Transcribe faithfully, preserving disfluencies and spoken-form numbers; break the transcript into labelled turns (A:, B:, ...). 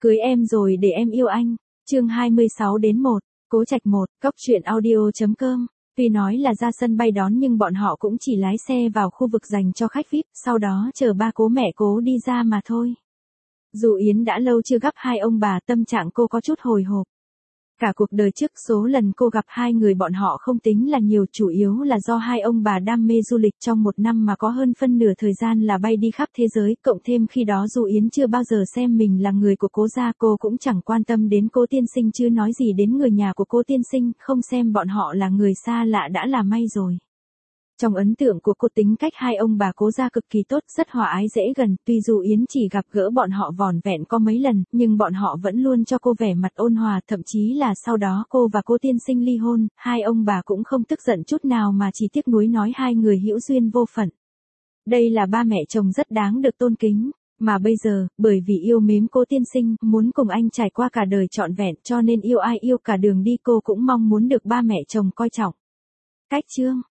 A: Cưới em rồi để em yêu anh. Chương hai mươi sáu đến một. Cố Trạch một, Cóc truyện audio.com. Tuy nói là ra sân bay đón nhưng bọn họ cũng chỉ lái xe vào khu vực dành cho khách vi ai pi, sau đó chờ ba cố mẹ cố đi ra mà thôi. Dù Yến đã lâu chưa gặp hai ông bà, tâm trạng cô có chút hồi hộp. Cả cuộc đời trước số lần cô gặp hai người bọn họ không tính là nhiều, chủ yếu là do hai ông bà đam mê du lịch, trong một năm mà có hơn phân nửa thời gian là bay đi khắp thế giới, cộng thêm khi đó dù Yến chưa bao giờ xem mình là người của cố gia, cô cũng chẳng quan tâm đến cố tiên sinh chứ nói gì đến người nhà của cố tiên sinh, không xem bọn họ là người xa lạ đã là may rồi. Trong ấn tượng của cô, tính cách hai ông bà cố gia cực kỳ tốt, rất hòa ái dễ gần, tuy dù Yến chỉ gặp gỡ bọn họ vỏn vẹn có mấy lần, nhưng bọn họ vẫn luôn cho cô vẻ mặt ôn hòa, thậm chí là sau đó cô và cố tiên sinh ly hôn, hai ông bà cũng không tức giận chút nào mà chỉ tiếc nuối nói hai người hữu duyên vô phận. Đây là ba mẹ chồng rất đáng được tôn kính, mà bây giờ, bởi vì yêu mến cố tiên sinh, muốn cùng anh trải qua cả đời trọn vẹn, cho nên yêu ai yêu cả đường đi, cô cũng mong muốn được ba mẹ chồng coi trọng. Cách chương